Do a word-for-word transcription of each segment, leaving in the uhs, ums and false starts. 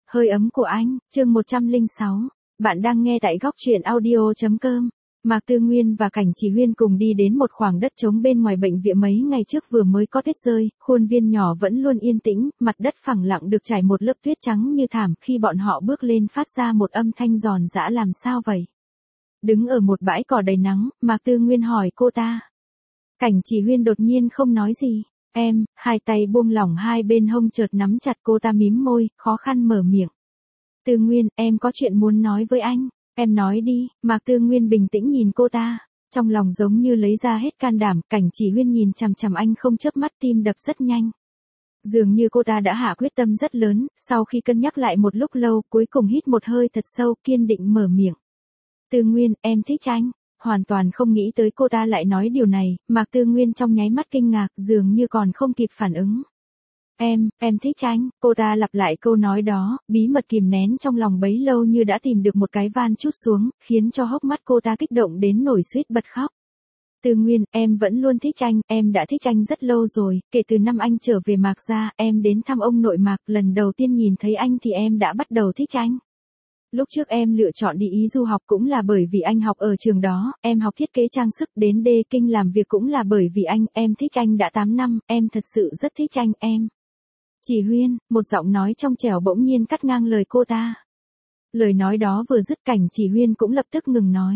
Hơi ấm của anh, chương một trăm lẻ sáu. Bạn đang nghe tại góc truyện audio.com. Mạc Tư Nguyên và Cảnh Chỉ Huyên cùng đi đến một khoảng đất trống bên ngoài bệnh viện mấy ngày trước vừa mới có tuyết rơi, khuôn viên nhỏ vẫn luôn yên tĩnh, mặt đất phẳng lặng được trải một lớp tuyết trắng như thảm, khi bọn họ bước lên phát ra một âm thanh giòn giã. Làm sao vậy? Đứng ở một bãi cỏ đầy nắng, Mạc Tư Nguyên hỏi cô ta. Cảnh Chỉ Huyên đột nhiên không nói gì. Em, hai tay buông lỏng hai bên hông chợt nắm chặt, cô ta mím môi, khó khăn mở miệng. Tư Nguyên, em có chuyện muốn nói với anh. Em nói đi. Mạc Tư Nguyên bình tĩnh nhìn cô ta. Trong lòng giống như lấy ra hết can đảm. Cảnh Chỉ Huyên nhìn chằm chằm anh không chớp mắt, tim đập rất nhanh. Dường như cô ta đã hạ quyết tâm rất lớn. Sau khi cân nhắc lại một lúc lâu, cuối cùng hít một hơi thật sâu, kiên định mở miệng. Tư Nguyên, em thích anh. Hoàn toàn không nghĩ tới cô ta lại nói điều này, Mạc Tư Nguyên trong nháy mắt kinh ngạc, dường như còn không kịp phản ứng. Em, em thích anh. Cô ta lặp lại câu nói đó, bí mật kìm nén trong lòng bấy lâu như đã tìm được một cái van trút xuống, khiến cho hốc mắt cô ta kích động đến nổi suýt bật khóc. Tư Nguyên, em vẫn luôn thích anh, em đã thích anh rất lâu rồi, kể từ năm anh trở về Mạc gia, em đến thăm ông nội Mạc, lần đầu tiên nhìn thấy anh thì em đã bắt đầu thích anh. Lúc trước em lựa chọn đi Ý du học cũng là bởi vì anh học ở trường đó, em học thiết kế trang sức, đến Đê Kinh làm việc cũng là bởi vì anh, em thích anh đã tám năm, em thật sự rất thích anh, em. Chỉ Huyên, một giọng nói trong trẻo bỗng nhiên cắt ngang lời cô ta. Lời nói đó vừa dứt, Cảnh Chỉ Huyên cũng lập tức ngừng nói.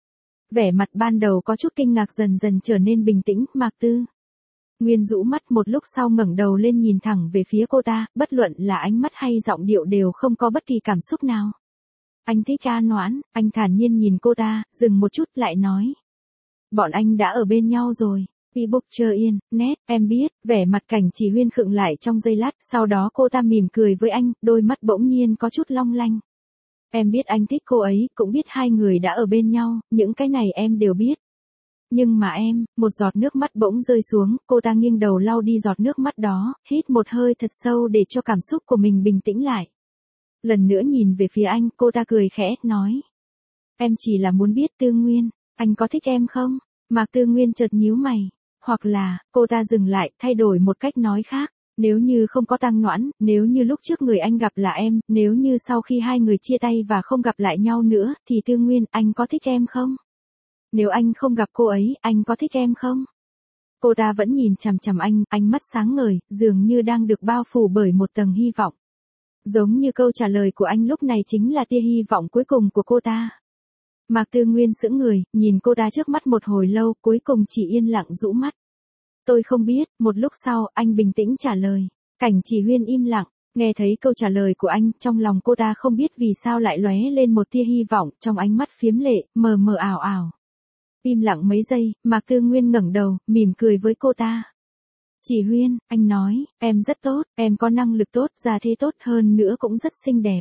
Vẻ mặt ban đầu có chút kinh ngạc dần dần trở nên bình tĩnh. Mạc Tư Nguyên rũ mắt một lúc sau ngẩng đầu lên nhìn thẳng về phía cô ta, bất luận là ánh mắt hay giọng điệu đều không có bất kỳ cảm xúc nào. Anh thích An Noãn. Anh thản nhiên nhìn cô ta, dừng một chút lại nói. Bọn anh đã ở bên nhau rồi. Facebook chờ yên, nét, em biết. Vẻ mặt Cảnh Chỉ Huyên khựng lại trong giây lát, sau đó cô ta mỉm cười với anh, đôi mắt bỗng nhiên có chút long lanh. Em biết anh thích cô ấy, cũng biết hai người đã ở bên nhau, những cái này em đều biết. Nhưng mà em, một giọt nước mắt bỗng rơi xuống, cô ta nghiêng đầu lau đi giọt nước mắt đó, hít một hơi thật sâu để cho cảm xúc của mình bình tĩnh lại. Lần nữa nhìn về phía anh, cô ta cười khẽ, nói. Em chỉ là muốn biết Tư Nguyên, anh có thích em không? Mạc Tư Nguyên chợt nhíu mày. Hoặc là, cô ta dừng lại, thay đổi một cách nói khác. Nếu như không có Tăng Noãn, nếu như lúc trước người anh gặp là em, nếu như sau khi hai người chia tay và không gặp lại nhau nữa, thì Tư Nguyên, anh có thích em không? Nếu anh không gặp cô ấy, anh có thích em không? Cô ta vẫn nhìn chằm chằm anh, ánh mắt sáng ngời, dường như đang được bao phủ bởi một tầng hy vọng. Giống như câu trả lời của anh lúc này chính là tia hy vọng cuối cùng của cô ta. Mạc Tư Nguyên sững người, nhìn cô ta trước mắt một hồi lâu, cuối cùng chỉ yên lặng rũ mắt. Tôi không biết. Một lúc sau, anh bình tĩnh trả lời. Cảnh Chỉ Huyên im lặng, nghe thấy câu trả lời của anh, trong lòng cô ta không biết vì sao lại lóe lên một tia hy vọng, trong ánh mắt phiếm lệ, mờ mờ ảo ảo. Im lặng mấy giây, Mạc Tư Nguyên ngẩng đầu, mỉm cười với cô ta. Chỉ Huyên, anh nói, em rất tốt, em có năng lực tốt, gia thế tốt, hơn nữa cũng rất xinh đẹp.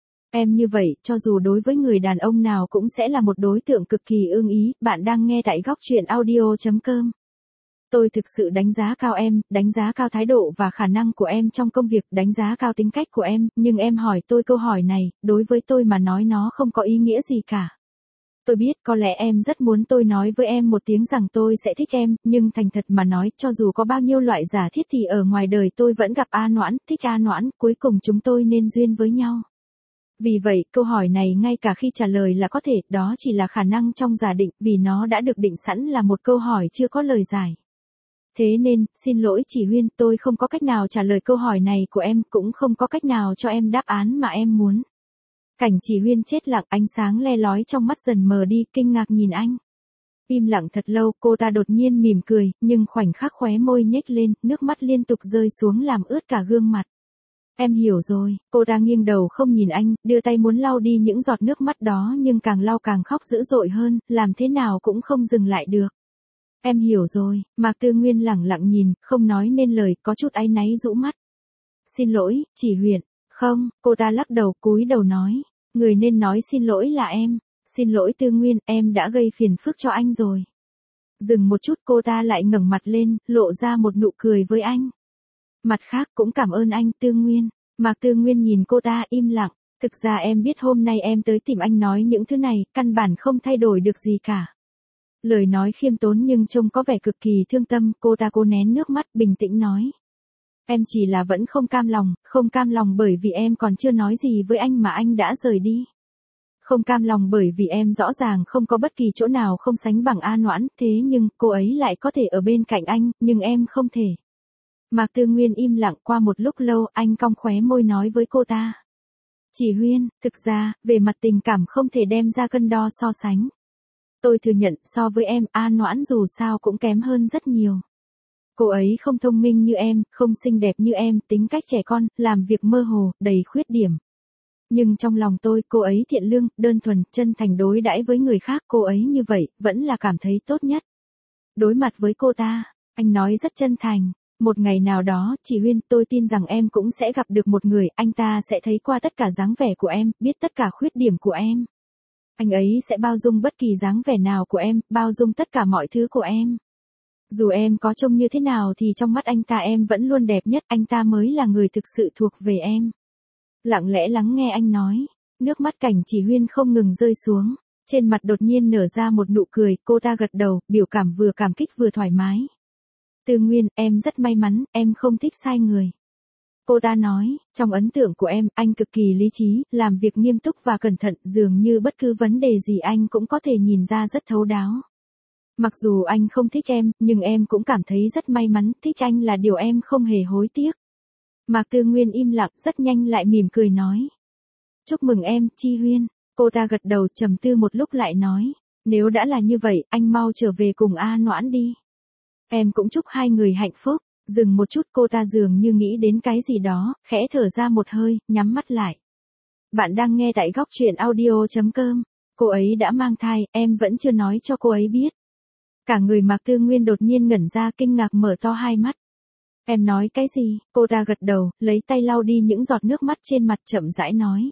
Em như vậy, cho dù đối với người đàn ông nào cũng sẽ là một đối tượng cực kỳ ưng ý. Bạn đang nghe tại góc truyện audio.com. Tôi thực sự đánh giá cao em, đánh giá cao thái độ và khả năng của em trong công việc, đánh giá cao tính cách của em, nhưng em hỏi tôi câu hỏi này, đối với tôi mà nói nó không có ý nghĩa gì cả. Tôi biết có lẽ em rất muốn tôi nói với em một tiếng rằng tôi sẽ thích em, nhưng thành thật mà nói, cho dù có bao nhiêu loại giả thiết thì ở ngoài đời tôi vẫn gặp An Noãn, thích An Noãn, cuối cùng chúng tôi nên duyên với nhau. Vì vậy, câu hỏi này ngay cả khi trả lời là có thể, đó chỉ là khả năng trong giả định, vì nó đã được định sẵn là một câu hỏi chưa có lời giải. Thế nên, xin lỗi Chỉ Huyên, tôi không có cách nào trả lời câu hỏi này của em, cũng không có cách nào cho em đáp án mà em muốn. Cảnh Chỉ Huyên chết lặng, ánh sáng le lói trong mắt dần mờ đi, kinh ngạc nhìn anh. Im lặng thật lâu, cô ta đột nhiên mỉm cười, nhưng khoảnh khắc khóe môi nhếch lên, nước mắt liên tục rơi xuống làm ướt cả gương mặt. Em hiểu rồi. Cô ta nghiêng đầu không nhìn anh, đưa tay muốn lau đi những giọt nước mắt đó, nhưng càng lau càng khóc dữ dội hơn, làm thế nào cũng không dừng lại được. Em hiểu rồi. Mạc Tư Nguyên lẳng lặng nhìn, không nói nên lời, có chút áy náy rũ mắt. Xin lỗi, Chỉ Huyên. Không, cô ta lắc đầu, cúi đầu nói. Người nên nói xin lỗi là em. Xin lỗi Tư Nguyên, em đã gây phiền phức cho anh rồi. Dừng một chút, cô ta lại ngẩng mặt lên, lộ ra một nụ cười với anh. Mặt khác, cũng cảm ơn anh, Tư Nguyên. Mạc Tư Nguyên nhìn cô ta im lặng. Thực ra em biết hôm nay em tới tìm anh nói những thứ này, căn bản không thay đổi được gì cả. Lời nói khiêm tốn nhưng trông có vẻ cực kỳ thương tâm, cô ta cố nén nước mắt, bình tĩnh nói. Em chỉ là vẫn không cam lòng, không cam lòng bởi vì em còn chưa nói gì với anh mà anh đã rời đi. Không cam lòng bởi vì em rõ ràng không có bất kỳ chỗ nào không sánh bằng A Noãn, thế nhưng cô ấy lại có thể ở bên cạnh anh, nhưng em không thể. Mạc Tư Nguyên im lặng qua một lúc lâu, anh cong khóe môi nói với cô ta. Chỉ Huyên, thực ra, về mặt tình cảm không thể đem ra cân đo so sánh. Tôi thừa nhận, so với em, A Noãn dù sao cũng kém hơn rất nhiều. Cô ấy không thông minh như em, không xinh đẹp như em, tính cách trẻ con, làm việc mơ hồ, đầy khuyết điểm. Nhưng trong lòng tôi, cô ấy thiện lương, đơn thuần, chân thành đối đãi với người khác, cô ấy như vậy, vẫn là cảm thấy tốt nhất. Đối mặt với cô ta, anh nói rất chân thành. Một ngày nào đó, chị Huyên, tôi tin rằng em cũng sẽ gặp được một người, anh ta sẽ thấy qua tất cả dáng vẻ của em, biết tất cả khuyết điểm của em. Anh ấy sẽ bao dung bất kỳ dáng vẻ nào của em, bao dung tất cả mọi thứ của em. Dù em có trông như thế nào thì trong mắt anh ta em vẫn luôn đẹp nhất, anh ta mới là người thực sự thuộc về em. Lặng lẽ lắng nghe anh nói, nước mắt Cảnh Chỉ Huyên không ngừng rơi xuống, trên mặt đột nhiên nở ra một nụ cười, cô ta gật đầu, biểu cảm vừa cảm kích vừa thoải mái. Tư Nguyên, em rất may mắn, em không thích sai người. Cô ta nói, trong ấn tượng của em, anh cực kỳ lý trí, làm việc nghiêm túc và cẩn thận, dường như bất cứ vấn đề gì anh cũng có thể nhìn ra rất thấu đáo. Mặc dù anh không thích em, nhưng em cũng cảm thấy rất may mắn, thích anh là điều em không hề hối tiếc. Mạc Tư Nguyên im lặng, rất nhanh lại mỉm cười nói. Chúc mừng em, Chi Huyên. Cô ta gật đầu, trầm tư một lúc lại nói, nếu đã là như vậy, anh mau trở về cùng A Noãn đi. Em cũng chúc hai người hạnh phúc. Dừng một chút, cô ta dường như nghĩ đến cái gì đó, khẽ thở ra một hơi, nhắm mắt lại. Bạn đang nghe tại góc truyện audio chấm com. Cô ấy đã mang thai, em vẫn chưa nói cho cô ấy biết. Cả người Mạc Tư Nguyên đột nhiên ngẩn ra, kinh ngạc mở to hai mắt. Em nói cái gì? Cô ta gật đầu, lấy tay lau đi những giọt nước mắt trên mặt, chậm rãi nói.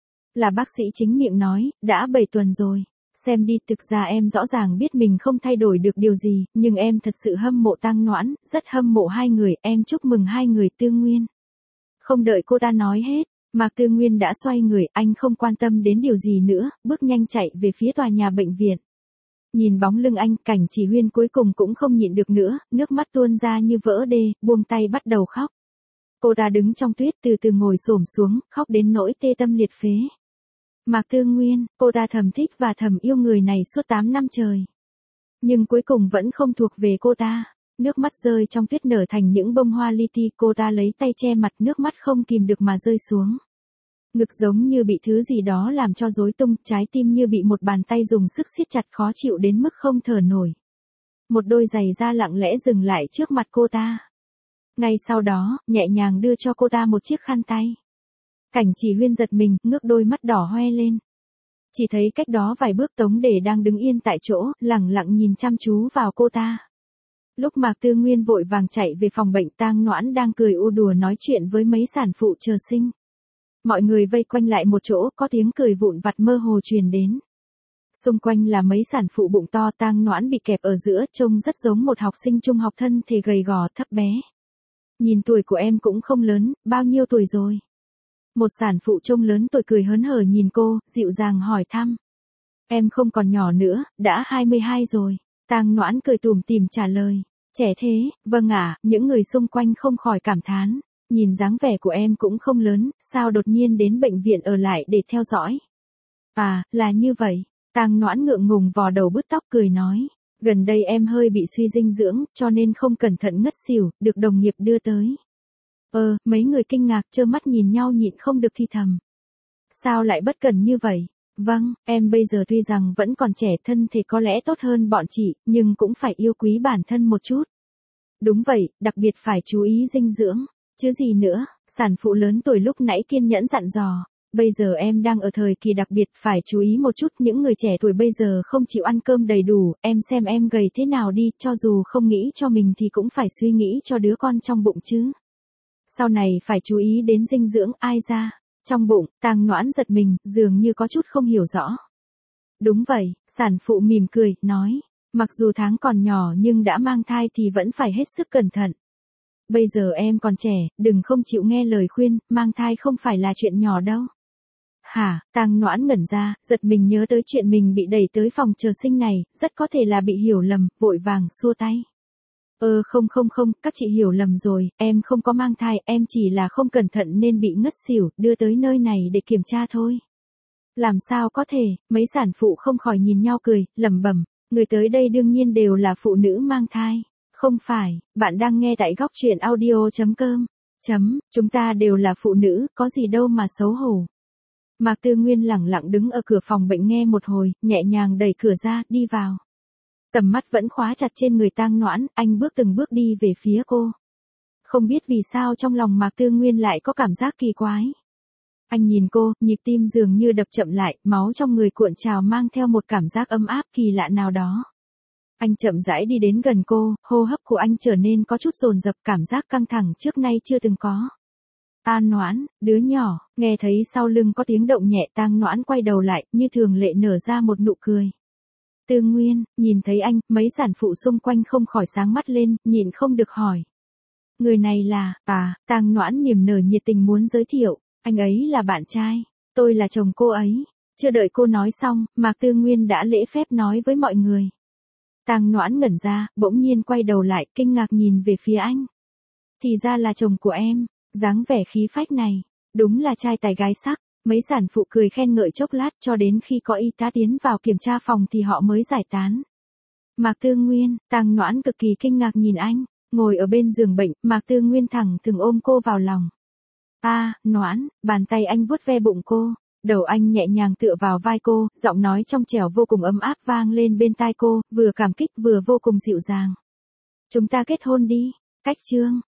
Là bác sĩ chính miệng nói, đã bảy tuần rồi. Xem đi, thực ra em rõ ràng biết mình không thay đổi được điều gì, nhưng em thật sự hâm mộ Tang Noãn, rất hâm mộ hai người, em chúc mừng hai người. Tư Nguyên. Không đợi cô ta nói hết, Mạc Tư Nguyên đã xoay người, anh không quan tâm đến điều gì nữa, bước nhanh chạy về phía tòa nhà bệnh viện. Nhìn bóng lưng anh, Cảnh Chỉ Huyên cuối cùng cũng không nhịn được nữa, nước mắt tuôn ra như vỡ đê, buông tay bắt đầu khóc. Cô ta đứng trong tuyết từ từ ngồi xổm xuống, khóc đến nỗi tê tâm liệt phế. Mạc Tư Nguyên, cô ta thầm thích và thầm yêu người này suốt tám năm trời. Nhưng cuối cùng vẫn không thuộc về cô ta. Nước mắt rơi trong tuyết nở thành những bông hoa li ti, cô ta lấy tay che mặt, nước mắt không kìm được mà rơi xuống. Ngực giống như bị thứ gì đó làm cho rối tung, trái tim như bị một bàn tay dùng sức siết chặt, khó chịu đến mức không thở nổi. Một đôi giày da lặng lẽ dừng lại trước mặt cô ta. Ngay sau đó, nhẹ nhàng đưa cho cô ta một chiếc khăn tay. Cảnh Chỉ Huyên giật mình, ngước đôi mắt đỏ hoe lên. Chỉ thấy cách đó vài bước Tống Đề đang đứng yên tại chỗ, lẳng lặng nhìn chăm chú vào cô ta. Lúc Mạc Tư Nguyên vội vàng chạy về phòng bệnh, Tang Noãn đang cười u đùa nói chuyện với mấy sản phụ chờ sinh. Mọi người vây quanh lại một chỗ, có tiếng cười vụn vặt mơ hồ truyền đến. Xung quanh là mấy sản phụ bụng to, Tang Noãn bị kẹp ở giữa, trông rất giống một học sinh trung học thân thể gầy gò thấp bé. Nhìn tuổi của em cũng không lớn, bao nhiêu tuổi rồi? Một sản phụ trông lớn tuổi cười hớn hở nhìn cô, dịu dàng hỏi thăm. Em không còn nhỏ nữa, đã hai mươi hai rồi. Tang Noãn cười tủm tỉm trả lời. Trẻ thế, vâng ạ, những người xung quanh không khỏi cảm thán. Nhìn dáng vẻ của em cũng không lớn, sao đột nhiên đến bệnh viện ở lại để theo dõi? À, là như vậy. Tang Noãn ngượng ngùng vò đầu bứt tóc cười nói. Gần đây em hơi bị suy dinh dưỡng, cho nên không cẩn thận ngất xỉu, được đồng nghiệp đưa tới. Ờ, mấy người kinh ngạc trơ mắt nhìn nhau nhịn không được thì thầm. Sao lại bất cẩn như vậy? Vâng, em bây giờ tuy rằng vẫn còn trẻ, thân thể có lẽ tốt hơn bọn chị, nhưng cũng phải yêu quý bản thân một chút. Đúng vậy, đặc biệt phải chú ý dinh dưỡng. Chứ gì nữa, sản phụ lớn tuổi lúc nãy kiên nhẫn dặn dò. Bây giờ em đang ở thời kỳ đặc biệt, phải chú ý một chút, những người trẻ tuổi bây giờ không chịu ăn cơm đầy đủ, em xem em gầy thế nào đi, cho dù không nghĩ cho mình thì cũng phải suy nghĩ cho đứa con trong bụng chứ. Sau này phải chú ý đến dinh dưỡng, ai ra. Trong bụng, Tang Noãn giật mình, dường như có chút không hiểu rõ. Đúng vậy, sản phụ mỉm cười, nói, mặc dù tháng còn nhỏ nhưng đã mang thai thì vẫn phải hết sức cẩn thận. Bây giờ em còn trẻ, đừng không chịu nghe lời khuyên, mang thai không phải là chuyện nhỏ đâu. Hả, Tang Noãn ngẩn ra, giật mình nhớ tới chuyện mình bị đẩy tới phòng chờ sinh này, rất có thể là bị hiểu lầm, vội vàng xua tay. Ơ không không không, các chị hiểu lầm rồi, em không có mang thai, em chỉ là không cẩn thận nên bị ngất xỉu, đưa tới nơi này để kiểm tra thôi. Làm sao có thể, mấy sản phụ không khỏi nhìn nhau cười, lẩm bẩm, người tới đây đương nhiên đều là phụ nữ mang thai. Không phải, bạn đang nghe tại góc truyện audio.com. Chấm, chúng ta đều là phụ nữ, có gì đâu mà xấu hổ. Mạc Tư Nguyên lẳng lặng đứng ở cửa phòng bệnh nghe một hồi, nhẹ nhàng đẩy cửa ra, đi vào. Tầm mắt vẫn khóa chặt trên người Tang Noãn, anh bước từng bước đi về phía cô. Không biết vì sao trong lòng Mạc Tư Nguyên lại có cảm giác kỳ quái. Anh nhìn cô, nhịp tim dường như đập chậm lại, máu trong người cuộn trào mang theo một cảm giác ấm áp kỳ lạ nào đó. Anh chậm rãi đi đến gần cô, hô hấp của anh trở nên có chút dồn dập, cảm giác căng thẳng trước nay chưa từng có. Tang Noãn, đứa nhỏ, nghe thấy sau lưng có tiếng động nhẹ, Tang Noãn quay đầu lại, như thường lệ nở ra một nụ cười. Tư Nguyên, nhìn thấy anh, mấy sản phụ xung quanh không khỏi sáng mắt lên, nhịn không được hỏi. Người này là, à, Tang Noãn niềm nở nhiệt tình muốn giới thiệu, anh ấy là bạn trai, tôi là chồng cô ấy. Chưa đợi cô nói xong, Mạc Tư Nguyên đã lễ phép nói với mọi người. Tang Noãn ngẩn ra, bỗng nhiên quay đầu lại, kinh ngạc nhìn về phía anh. Thì ra là chồng của em, dáng vẻ khí phách này, đúng là trai tài gái sắc. Mấy sản phụ cười khen ngợi chốc lát cho đến khi có y tá tiến vào kiểm tra phòng thì họ mới giải tán. Mạc Tư Nguyên, Tang Noãn cực kỳ kinh ngạc nhìn anh, ngồi ở bên giường bệnh, Mạc Tư Nguyên thẳng thừng ôm cô vào lòng. A, à, Noãn, bàn tay anh vuốt ve bụng cô, đầu anh nhẹ nhàng tựa vào vai cô, giọng nói trong trẻo vô cùng ấm áp vang lên bên tai cô, vừa cảm kích vừa vô cùng dịu dàng. Chúng ta kết hôn đi, cách chương.